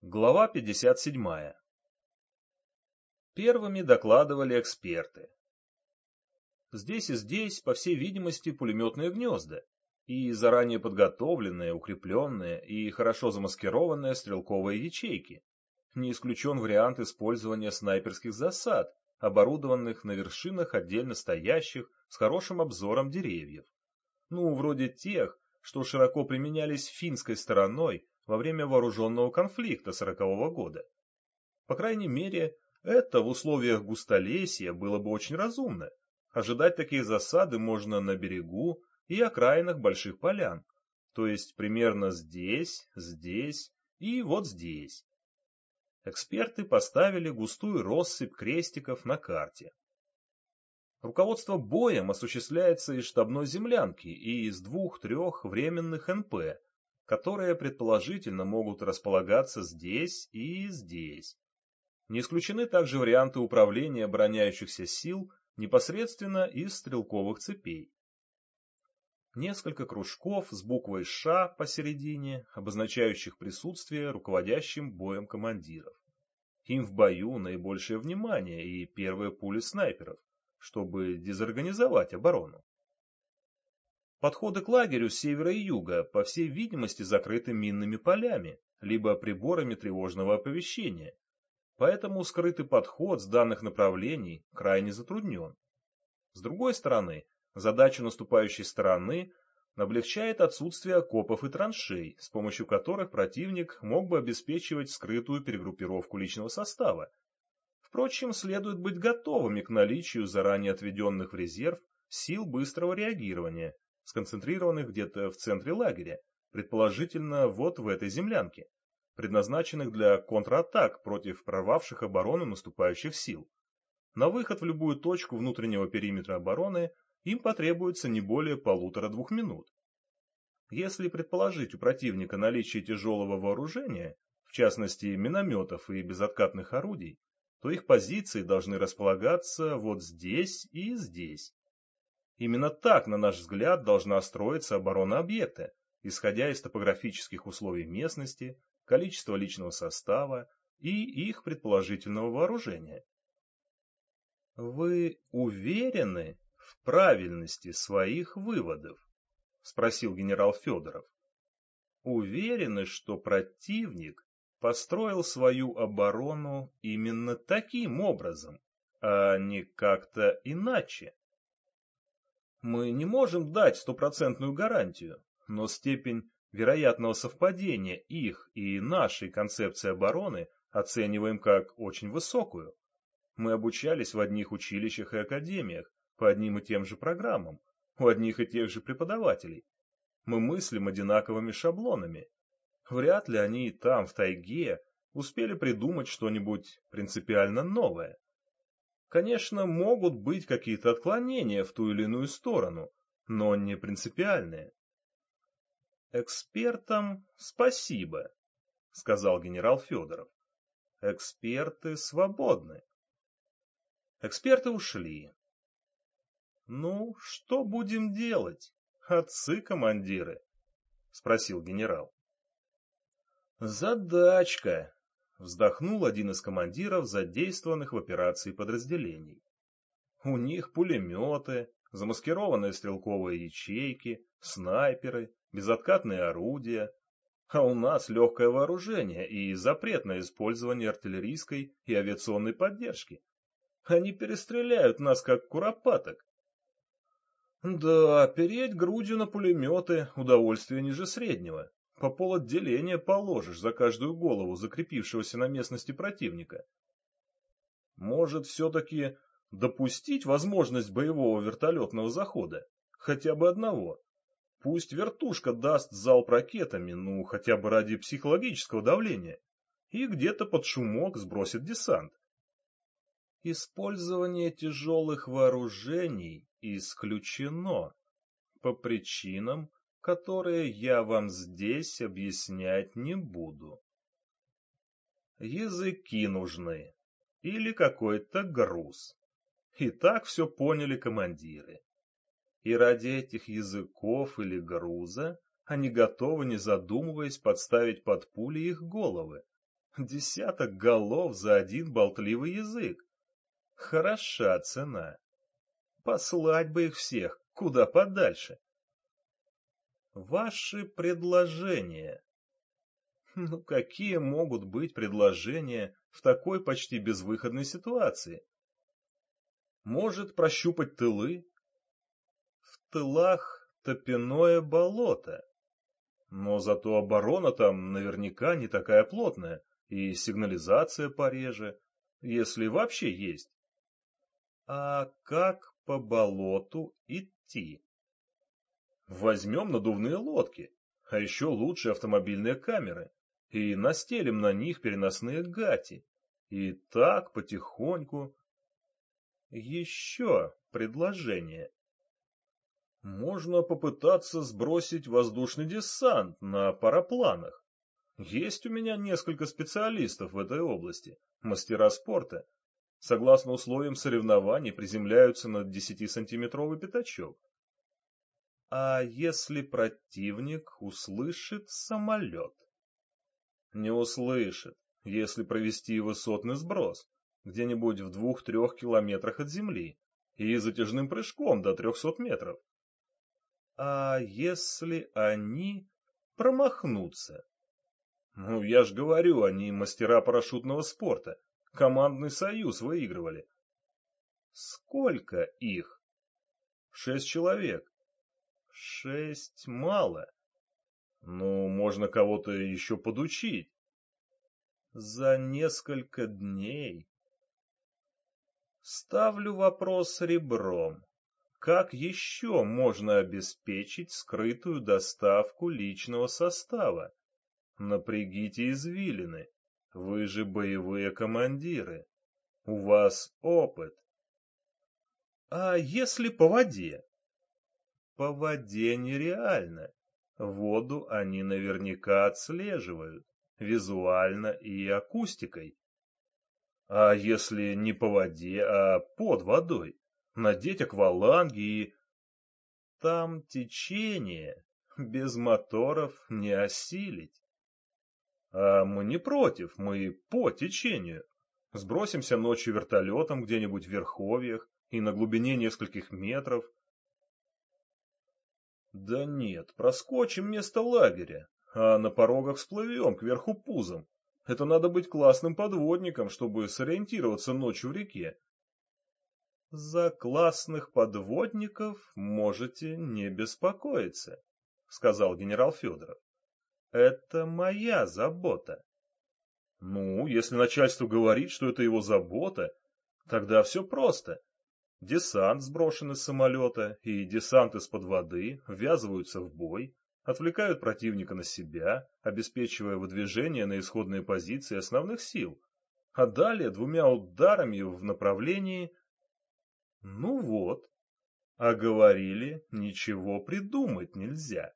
Глава 57. Первыми докладывали эксперты. Здесь и здесь, по всей видимости, пулеметные гнезда и заранее подготовленные, укрепленные и хорошо замаскированные стрелковые ячейки. Не исключен вариант использования снайперских засад, оборудованных на вершинах отдельно стоящих с хорошим обзором деревьев. Вроде тех, что широко применялись финской стороной во время вооруженного конфликта 1940 года. По крайней мере, это в условиях густолесья было бы очень разумно. Ожидать такие засады можно на берегу и окраинах больших полян, то есть примерно здесь, здесь и вот здесь. Эксперты поставили густую россыпь крестиков на карте. Руководство боем осуществляется из штабной землянки и из 2-3 временных НП, которые предположительно могут располагаться здесь и здесь. Не исключены также варианты управления обороняющихся сил непосредственно из стрелковых цепей. Несколько кружков с буквой «Ш» посередине, обозначающих присутствие руководящим боем командиров. Им в бою наибольшее внимание и первые пули снайперов, чтобы дезорганизовать оборону. Подходы к лагерю с севера и юга, по всей видимости, закрыты минными полями, либо приборами тревожного оповещения, поэтому скрытый подход с данных направлений крайне затруднен. С другой стороны, задачу наступающей стороны облегчает отсутствие окопов и траншей, с помощью которых противник мог бы обеспечивать скрытую перегруппировку личного состава. Впрочем, следует быть готовыми к наличию заранее отведенных в резерв сил быстрого реагирования, сконцентрированных где-то в центре лагеря, предположительно вот в этой землянке, предназначенных для контратак против прорвавших оборону наступающих сил. На выход в любую точку внутреннего периметра обороны им потребуется не более 1,5-2 минут. Если предположить у противника наличие тяжелого вооружения, в частности минометов и безоткатных орудий, то их позиции должны располагаться вот здесь и здесь. Именно так, на наш взгляд, должна строиться оборона объекта, исходя из топографических условий местности, количества личного состава и их предположительного вооружения. «Вы уверены в правильности своих выводов?» — спросил генерал Федоров. «Уверены, что противник построил свою оборону именно таким образом, а не как-то иначе?» Мы не можем дать стопроцентную гарантию, но степень вероятного совпадения их и нашей концепции обороны оцениваем как очень высокую. Мы обучались в одних училищах и академиях, по одним и тем же программам, у одних и тех же преподавателей. Мы мыслим одинаковыми шаблонами. Вряд ли они там, в тайге, успели придумать что-нибудь принципиально новое. Конечно, могут быть какие-то отклонения в ту или иную сторону, но не принципиальные. «Экспертам спасибо», — сказал генерал Федоров. «Эксперты свободны». Эксперты ушли. «Ну, что будем делать, отцы-командиры?» — спросил генерал. «Задачка», — вздохнул один из командиров задействованных в операции подразделений. «У них пулеметы, замаскированные стрелковые ячейки, снайперы, безоткатные орудия, а у нас легкое вооружение и запрет на использование артиллерийской и авиационной поддержки. Они перестреляют нас, как куропаток». Да, переть грудью на пулеметы — удовольствие ниже среднего. По полотделения положишь за каждую голову закрепившегося на местности противника. Может, все-таки допустить возможность боевого вертолетного захода? Хотя бы одного. Пусть вертушка даст залп ракетами, хотя бы ради психологического давления, и где-то под шумок сбросит десант. Использование тяжелых вооружений исключено по причинам, которые я вам здесь объяснять не буду. Языки нужны или какой-то груз. И так все поняли командиры. И ради этих языков или груза они готовы, не задумываясь, подставить под пули их головы. Десяток голов за один болтливый язык. Хороша цена. Послать бы их всех куда подальше. Ваши предложения. Ну, какие могут быть предложения в такой почти безвыходной ситуации? Может, прощупать тылы? В тылах топяное болото. Но зато оборона там наверняка не такая плотная, и сигнализация пореже, если вообще есть. А как по болоту идти? Возьмем надувные лодки, а еще лучше автомобильные камеры, и настелим на них переносные гати. И так потихоньку. Еще предложение. Можно попытаться сбросить воздушный десант на парапланах. Есть у меня несколько специалистов в этой области, мастера спорта. Согласно условиям соревнований, приземляются на 10-сантиметровый пятачок. А если противник услышит самолет? Не услышит, если провести высотный сброс, где-нибудь в 2-3 километрах от земли, и затяжным прыжком до 300 метров. А если они промахнутся? Ну, я ж говорю, они мастера парашютного спорта. Командный союз выигрывали. Сколько их? 6 человек. 6 мало. Ну, можно кого-то еще подучить. За несколько дней. Ставлю вопрос ребром. Как еще можно обеспечить скрытую доставку личного состава? Напрягите извилины. Вы же боевые командиры. У вас опыт. А если по воде? По воде нереально. Воду они наверняка отслеживают, визуально и акустикой. А если не по воде, а под водой? Надеть акваланги и... Там течение, без моторов не осилить. А мы не против, мы по течению. Сбросимся ночью вертолетом где-нибудь в верховьях и на глубине нескольких метров. Да нет, проскочим место лагеря, а на порогах всплывем кверху пузом. Это надо быть классным подводником, чтобы сориентироваться ночью в реке. За классных подводников можете не беспокоиться, сказал генерал Федоров. Это моя забота. Ну, если начальство говорит, что это его забота, тогда все просто. Десант сброшен из самолета и десант из-под воды ввязываются в бой, отвлекают противника на себя, обеспечивая выдвижение на исходные позиции основных сил, а далее 2 ударами в направлении... Ну вот, а говорили, ничего придумать нельзя.